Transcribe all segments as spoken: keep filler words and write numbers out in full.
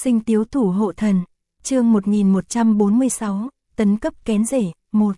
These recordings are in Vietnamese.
Sinh tiếu thủ hộ thần, chương một nghìn một trăm bốn mươi sáu, tấn cấp kén rể, một.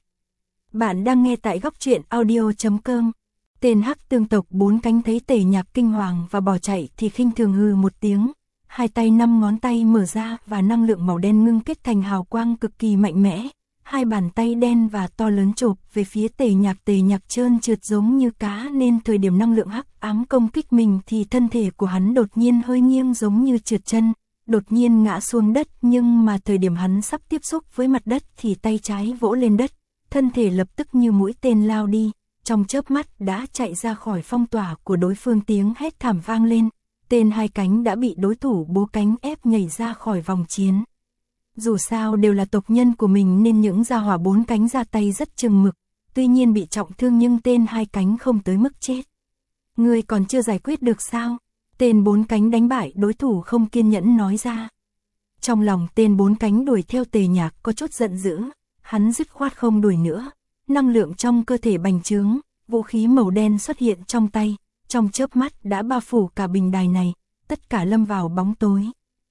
Bạn đang nghe tại góc truyện audio chấm com. Tên hắc tương tộc bốn cánh thấy Tề Nhạc kinh hoàng và bỏ chạy thì khinh thường hừ một tiếng, hai tay năm ngón tay mở ra và năng lượng màu đen ngưng kết thành hào quang cực kỳ mạnh mẽ, hai bàn tay đen và to lớn chộp về phía Tề Nhạc. Tề Nhạc trơn trượt giống như cá nên thời điểm năng lượng hắc ám công kích mình thì thân thể của hắn đột nhiên hơi nghiêng giống như trượt chân, đột nhiên ngã xuống đất, nhưng mà thời điểm hắn sắp tiếp xúc với mặt đất thì tay trái vỗ lên đất, thân thể lập tức như mũi tên lao đi, trong chớp mắt đã chạy ra khỏi phong tỏa của đối phương. Tiếng hét thảm vang lên, tên hai cánh đã bị đối thủ bố cánh ép nhảy ra khỏi vòng chiến. Dù sao đều là tộc nhân của mình nên những gia hỏa bốn cánh ra tay rất chừng mực, tuy nhiên bị trọng thương nhưng tên hai cánh không tới mức chết. Ngươi còn chưa giải quyết được sao? Tên bốn cánh đánh bại đối thủ không kiên nhẫn nói ra. Trong lòng tên bốn cánh đuổi theo Tề Nhạc có chút giận dữ, hắn dứt khoát không đuổi nữa. Năng lượng trong cơ thể bành trướng, vũ khí màu đen xuất hiện trong tay, trong chớp mắt đã bao phủ cả bình đài này, tất cả lâm vào bóng tối.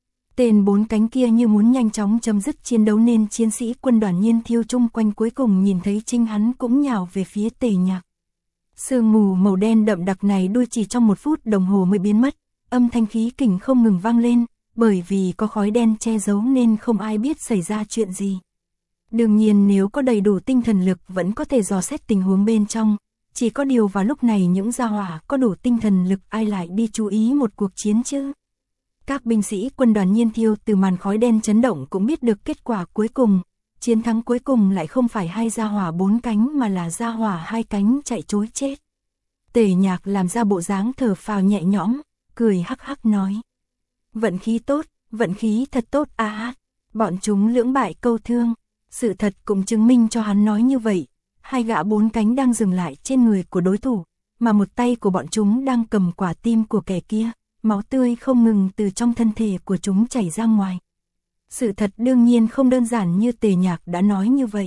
Tên bốn cánh kia như muốn nhanh chóng chấm dứt chiến đấu nên chiến sĩ quân đoàn Nhiên Thiêu chung quanh cuối cùng nhìn thấy chính hắn cũng nhào về phía Tề Nhạc. Sương mù màu đen đậm đặc này đuôi chỉ trong một phút đồng hồ mới biến mất, âm thanh khí kình không ngừng vang lên, bởi vì có khói đen che giấu nên không ai biết xảy ra chuyện gì. Đương nhiên nếu có đầy đủ tinh thần lực vẫn có thể dò xét tình huống bên trong, chỉ có điều vào lúc này những gia hỏa có đủ tinh thần lực ai lại đi chú ý một cuộc chiến chứ. Các binh sĩ quân đoàn Nhiên Thiêu từ màn khói đen chấn động cũng biết được kết quả cuối cùng, chiến thắng cuối cùng lại không phải hai gia hỏa bốn cánh mà là gia hỏa hai cánh chạy trối chết. Tề Nhạc làm ra bộ dáng thở phào nhẹ nhõm, cười hắc hắc nói. Vận khí tốt, vận khí thật tốt à, bọn chúng lưỡng bại câu thương. Sự thật cũng chứng minh cho hắn nói như vậy, hai gã bốn cánh đang dừng lại trên người của đối thủ, mà một tay của bọn chúng đang cầm quả tim của kẻ kia, máu tươi không ngừng từ trong thân thể của chúng chảy ra ngoài. Sự thật đương nhiên không đơn giản như Tề Nhạc đã nói như vậy.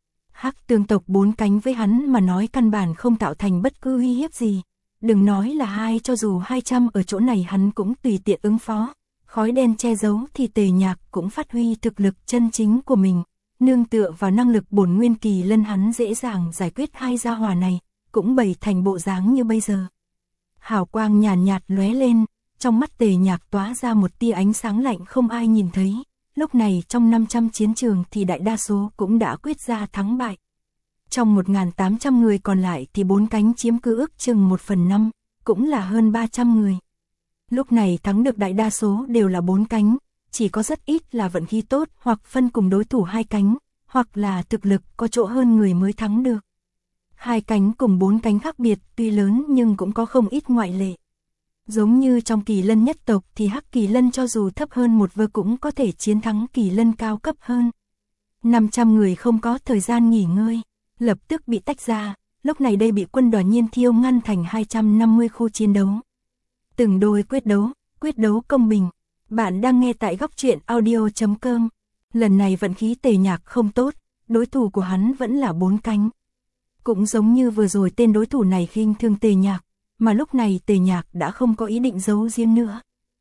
Hắc tương tộc bốn cánh với hắn mà nói căn bản không tạo thành bất cứ uy hiếp gì, đừng nói là hai, cho dù hai trăm ở chỗ này hắn cũng tùy tiện ứng phó. Khói đen che giấu thì Tề Nhạc cũng phát huy thực lực chân chính của mình. Nương tựa vào năng lực bổn nguyên kỳ lân hắn dễ dàng giải quyết hai gia hỏa này, cũng bày thành bộ dáng như bây giờ. Hào quang nhàn nhạt, nhạt lóe lên, trong mắt Tề Nhạc tóa ra một tia ánh sáng lạnh không ai nhìn thấy. Lúc này trong năm trăm chiến trường thì đại đa số cũng đã quyết ra thắng bại. Trong một nghìn tám trăm người còn lại thì bốn cánh chiếm cứ ước chừng một phần năm, cũng là hơn ba trăm người. Lúc này thắng được đại đa số đều là bốn cánh. Chỉ có rất ít là vận khí tốt hoặc phân cùng đối thủ hai cánh, hoặc là thực lực có chỗ hơn người mới thắng được. Hai cánh cùng bốn cánh khác biệt tuy lớn nhưng cũng có không ít ngoại lệ. Giống như trong kỳ lân nhất tộc thì hắc kỳ lân cho dù thấp hơn một vơ cũng có thể chiến thắng kỳ lân cao cấp hơn. năm trăm người không có thời gian nghỉ ngơi, lập tức bị tách ra, lúc này đây bị quân đoàn Nhiên Thiêu ngăn thành hai trăm năm mươi khu chiến đấu. Từng đôi quyết đấu, quyết đấu công bình. Bạn đang nghe tại góc truyện audio chấm com. Lần này vận khí Tề Nhạc không tốt, đối thủ của hắn vẫn là bốn cánh. Cũng giống như vừa rồi tên đối thủ này khinh thương Tề Nhạc, mà lúc này Tề Nhạc đã không có ý định giấu giếm nữa.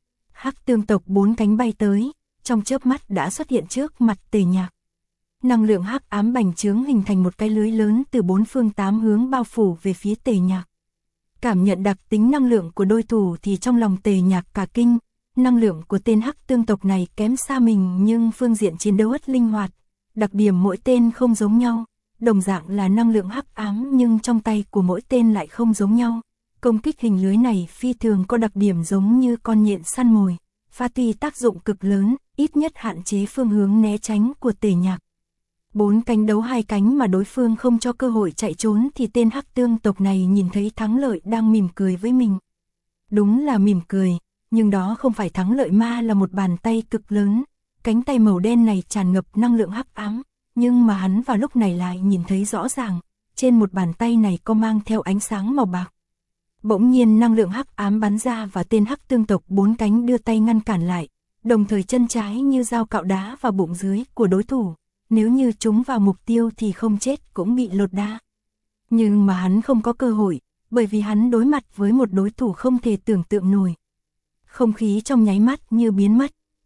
Hắc tương tộc bốn cánh bay tới, trong chớp mắt đã xuất hiện trước mặt Tề Nhạc. Năng lượng hắc ám bành trướng hình thành một cái lưới lớn từ bốn phương tám hướng bao phủ về phía Tề Nhạc. Cảm nhận đặc tính năng lượng của đối thủ thì trong lòng Tề Nhạc cả kinh. Năng lượng của tên hắc tương tộc này kém xa mình nhưng phương diện chiến đấu rất linh hoạt, đặc điểm mỗi tên không giống nhau, đồng dạng là năng lượng hắc ám nhưng trong tay của mỗi tên lại không giống nhau. Công kích hình lưới này phi thường có đặc điểm giống như con nhện săn mồi, phát huy tác dụng cực lớn, ít nhất hạn chế phương hướng né tránh của Tề Nhạc. Bốn cánh đấu hai cánh mà đối phương không cho cơ hội chạy trốn thì tên hắc tương tộc này nhìn thấy thắng lợi đang mỉm cười với mình. Đúng là mỉm cười. Nhưng đó không phải thắng lợi mà là một bàn tay cực lớn, cánh tay màu đen này tràn ngập năng lượng hắc ám, nhưng mà hắn vào lúc này lại nhìn thấy rõ ràng, trên một bàn tay này có mang theo ánh sáng màu bạc. Bỗng nhiên năng lượng hắc ám bắn ra và tên hắc tương tộc bốn cánh đưa tay ngăn cản lại, đồng thời chân trái như dao cạo đá vào bụng dưới của đối thủ, nếu như chúng vào mục tiêu thì không chết cũng bị lột đá. Nhưng mà hắn không có cơ hội, bởi vì hắn đối mặt với một đối thủ không thể tưởng tượng nổi. Không khí trong nháy mắt như biến mất,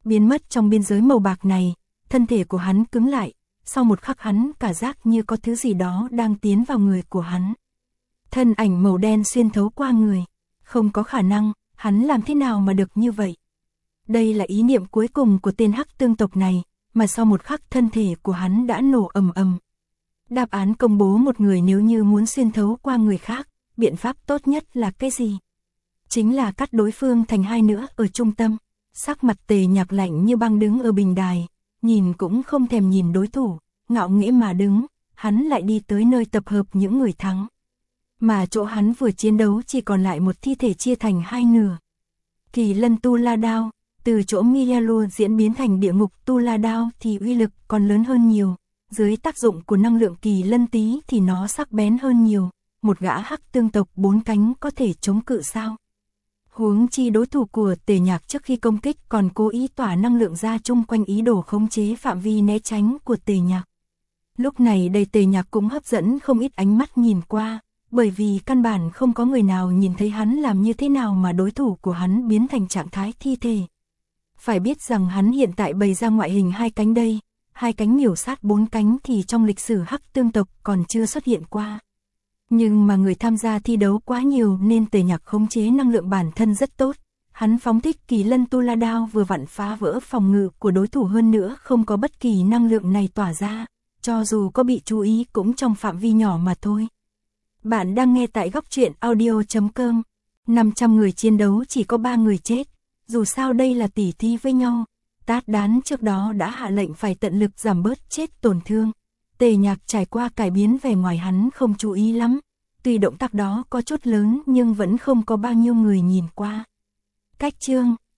biến mất trong biên giới màu bạc này, thân thể của hắn cứng lại, sau một khắc hắn cả giác như có thứ gì đó đang tiến vào người của hắn. Thân ảnh màu đen xuyên thấu qua người, không có khả năng, hắn làm thế nào mà được như vậy? Đây là ý niệm cuối cùng của tên hắc tương tộc này, mà sau một khắc thân thể của hắn đã nổ ầm ầm. Đáp án công bố một người nếu như muốn xuyên thấu qua người khác, biện pháp tốt nhất là cái gì? Chính là cắt đối phương thành hai nửa ở trung tâm. Sắc mặt Tề Nhạc lạnh như băng đứng ở bình đài, nhìn cũng không thèm nhìn đối thủ, ngạo nghễ mà đứng, hắn lại đi tới nơi tập hợp những người thắng. Mà chỗ hắn vừa chiến đấu chỉ còn lại một thi thể chia thành hai nửa. Kỳ Lân Tu La Đao, từ chỗ Miyalu diễn biến thành địa ngục Tu La Đao thì uy lực còn lớn hơn nhiều, dưới tác dụng của năng lượng Kỳ Lân Tý thì nó sắc bén hơn nhiều, một gã hắc tương tộc bốn cánh có thể chống cự sao? Huống chi đối thủ của Tề Nhạc trước khi công kích còn cố ý tỏa năng lượng ra chung quanh ý đồ khống chế phạm vi né tránh của Tề Nhạc. Lúc này đây Tề Nhạc cũng hấp dẫn không ít ánh mắt nhìn qua, bởi vì căn bản không có người nào nhìn thấy hắn làm như thế nào mà đối thủ của hắn biến thành trạng thái thi thể. Phải biết rằng hắn hiện tại bày ra ngoại hình hai cánh đây, hai cánh miểu sát bốn cánh thì trong lịch sử hắc tương tộc còn chưa xuất hiện qua. Nhưng mà người tham gia thi đấu quá nhiều nên Tề Nhạc khống chế năng lượng bản thân rất tốt. Hắn phóng thích Kỳ Lân Tu La Đao vừa vặn phá vỡ phòng ngự của đối thủ, hơn nữa không có bất kỳ năng lượng này tỏa ra, cho dù có bị chú ý cũng trong phạm vi nhỏ mà thôi. Bạn đang nghe tại góc truyện audio chấm com. năm trăm người chiến đấu chỉ có ba người chết, dù sao đây là tỉ thí với nhau. Tát Đán trước đó đã hạ lệnh phải tận lực giảm bớt chết tổn thương. Tề Nhạc trải qua cải biến vẻ ngoài hắn không chú ý lắm, tuy động tác đó có chút lớn nhưng vẫn không có bao nhiêu người nhìn qua. Cách chương